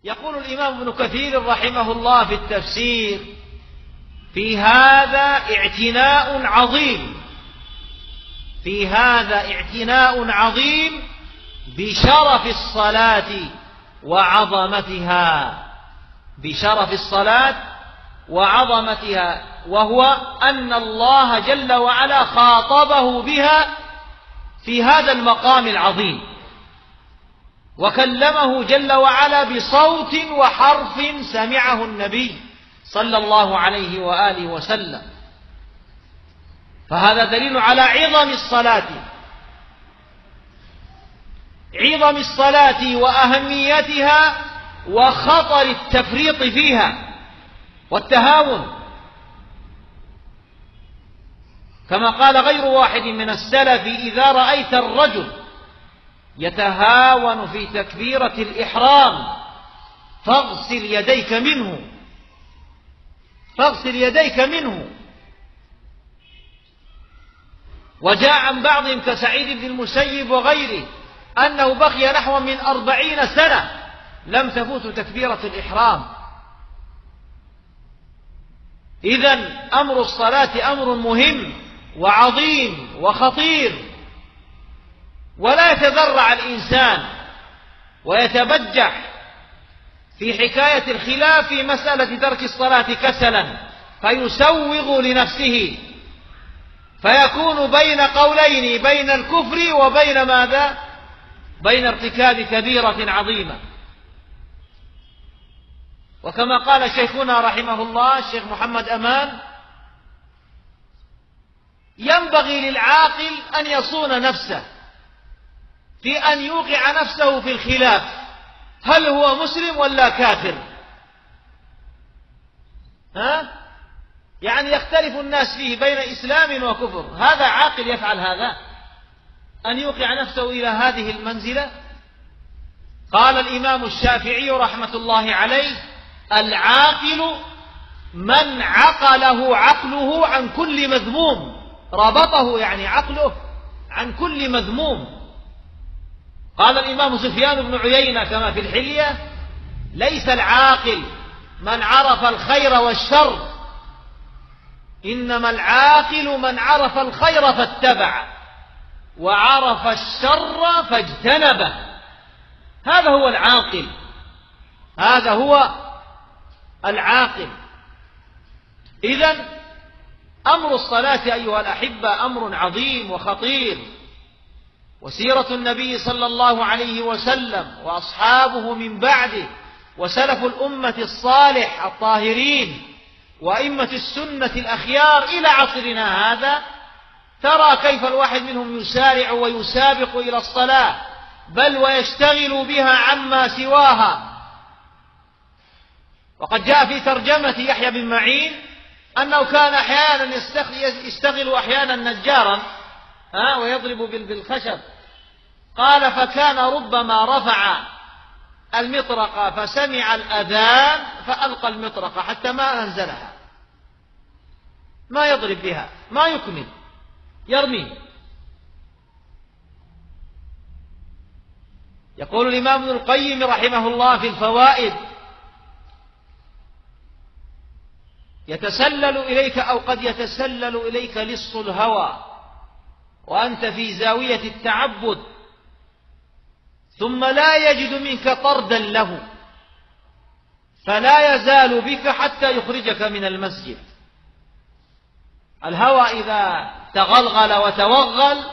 يقول الإمام ابن كثير رحمه الله في التفسير: في هذا اعتناء عظيم، في هذا اعتناء عظيم بشرف الصلاة وعظمتها، بشرف الصلاة وعظمتها، وهو أن الله جل وعلا خاطبه بها في هذا المقام العظيم، وكلمه جل وعلا بصوت وحرف سمعه النبي صلى الله عليه وآله وسلم. فهذا دليل على عظم الصلاة، عظم الصلاة وأهميتها وخطر التفريط فيها والتهاون، كما قال غير واحد من السلف: إذا رأيت الرجل يتهاون في تكبيرة الإحرام فاغسل يديك منه، فاغسل يديك منه. وجاء عن بعضهم كسعيد بن المسيب وغيره أنه بقي نحو من 40 سنة لم تفوت تكبيرة الإحرام. إذن أمر الصلاة أمر مهم وعظيم وخطير، ولا يتذرع الإنسان ويتبجح في حكاية الخلاف في مسألة ترك الصلاة كسلا فيسوغ لنفسه، فيكون بين قولين، بين الكفر وبين ماذا؟ بين ارتكاب كبيرة عظيمة. وكما قال شيخنا رحمه الله الشيخ محمد أمان: ينبغي للعاقل أن يصون نفسه في أن يوقع نفسه في الخلاف، هل هو مسلم ولا كافر؟ يعني يختلف الناس فيه بين إسلام وكفر، هذا عاقل يفعل هذا؟ أن يوقع نفسه إلى هذه المنزلة؟ قال الإمام الشافعي رحمة الله عليه: العاقل من عقله عقله عن كل مذموم، ربطه يعني عقله عن كل مذموم. قال الإمام سفيان بن عيينة كما في الحلية: ليس العاقل من عرف الخير والشر، إنما العاقل من عرف الخير فاتبع وعرف الشر فاجتنبه. هذا هو العاقل، هذا هو العاقل. إذن أمر الصلاة أيها الأحبة أمر عظيم وخطير، وسيرة النبي صلى الله عليه وسلم وأصحابه من بعده وسلف الأمة الصالح الطاهرين وأئمة السنة الأخيار إلى عصرنا هذا، ترى كيف الواحد منهم يسارع ويسابق إلى الصلاة، بل ويشتغل بها عما سواها. وقد جاء في ترجمة يحيى بن معين أنه كان أحيانا يشتغل أحيانا نجارا ويضرب بالخشب. قال: فكان ربما رفع المطرقة فسمع الأذان فألقى المطرقة حتى ما أنزلها، ما يضرب بها، ما يكمل، يرمي. يقول الإمام ابن القيم رحمه الله في الفوائد: يتسلل إليك أو قد يتسلل إليك لص الهوى وأنت في زاوية التعبد، ثم لا يجد منك طردا له، فلا يزال بك حتى يخرجك من المسجد. الهوى إذا تغلغل وتوغل،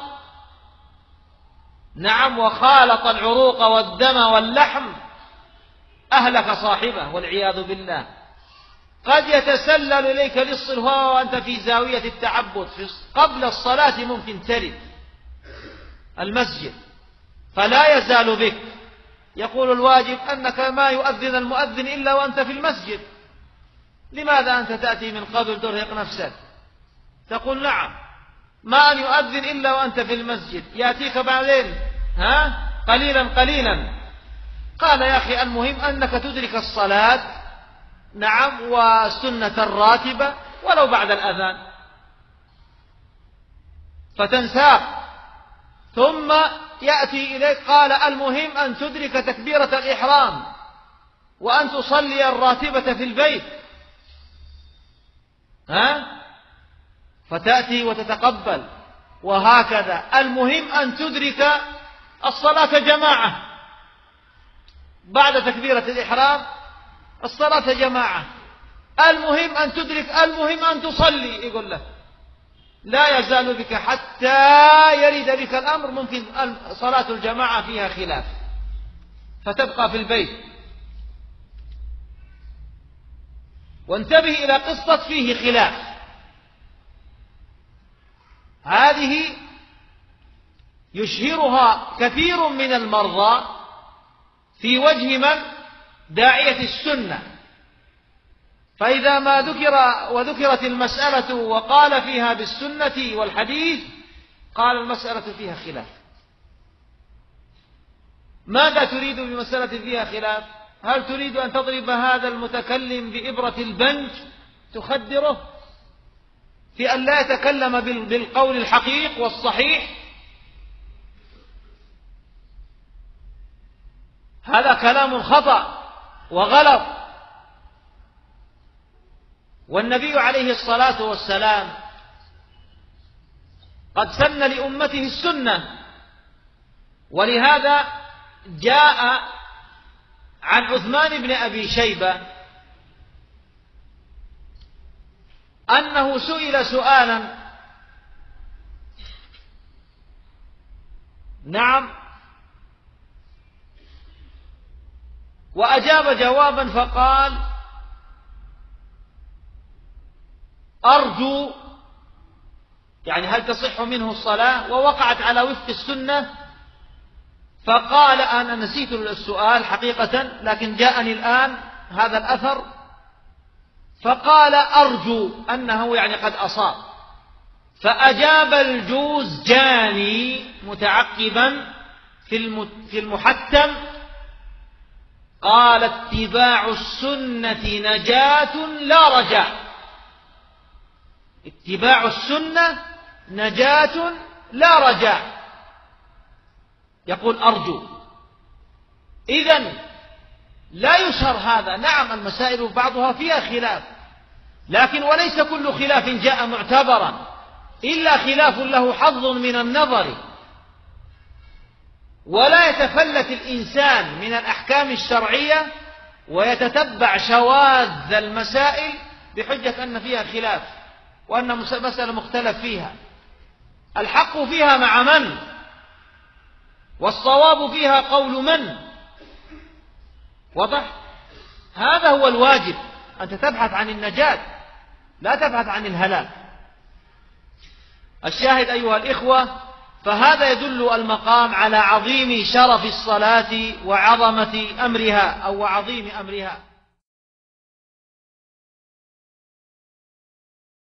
نعم، وخالط العروق والدم واللحم، أهلك صاحبه والعياذ بالله. قد يتسلل إليك لص الهوى وأنت في زاوية التعبد، قبل الصلاة ممكن ترد المسجد، فلا يزال بك. يقول الواجب أنك ما يؤذن المؤذن إلا وأنت في المسجد، لماذا أنت تأتي من قبل ترهق نفسك؟ تقول: نعم، ما أن يؤذن إلا وأنت في المسجد، يأتيك بعدين قليلا قليلا. قال: يا أخي المهم أنك تدرك الصلاة، نعم، والسنة الراتبة ولو بعد الأذان، فتنساق ثم يأتي إليك. قال: المهم أن تدرك تكبيرة الإحرام، وأن تصلي الراتبة في البيت، فتأتي وتتقبل، وهكذا. المهم أن تدرك الصلاة جماعة بعد تكبيرة الإحرام، الصلاة جماعة، المهم أن تدرك، المهم أن تصلي. يقول له لا يزال بك حتى يرد بك الأمر، ممكن صلاة الجماعة فيها خلاف فتبقى في البيت. وانتبه إلى قصة فيه خلاف، هذه يشهرها كثير من المرضى في وجه من؟ داعية السنة. فإذا ما وذكرت المسألة وقال فيها بالسنة والحديث، قال المسألة فيها خلاف. ماذا تريد بمسألة فيها خلاف؟ هل تريد أن تضرب هذا المتكلم بإبرة البنج تخدره في أن لا يتكلم بالقول الحقيق والصحيح؟ هذا كلام خطأ وغلط. والنبي عليه الصلاة والسلام قد سن لأمته السنة، ولهذا جاء عن عثمان بن أبي شيبة أنه سئل سؤالا، نعم، وأجاب جوابا فقال: أرجو، يعني هل تصح منه الصلاة؟ ووقعت على وفق السنة. فقال: أنا نسيت السؤال حقيقة، لكن جاءني الآن هذا الأثر. فقال: أرجو، أنه يعني قد أصاب. فأجاب الجوزجاني متعقبا في المحتم، قال: اتباع السنة نجاة لا رجاء. اتباع السنة نجاة لا رجاء. يقول أرجو. إذن لا يشهر هذا. نعم، المسائل بعضها فيها خلاف، لكن وليس كل خلاف جاء معتبرا، إلا خلاف له حظ من النظر. ولا يتفلت الإنسان من الأحكام الشرعية ويتتبع شواذ المسائل بحجة أن فيها خلاف وأن مسألة مختلف فيها. الحق فيها مع من؟ والصواب فيها قول من؟ وضح؟ هذا هو الواجب، أنت تبحث عن النجاة، لا تبحث عن الهلاك. الشاهد أيها الإخوة، فهذا يدل المقام على عظيم شرف الصلاة وعظمة أمرها أو وعظيم أمرها.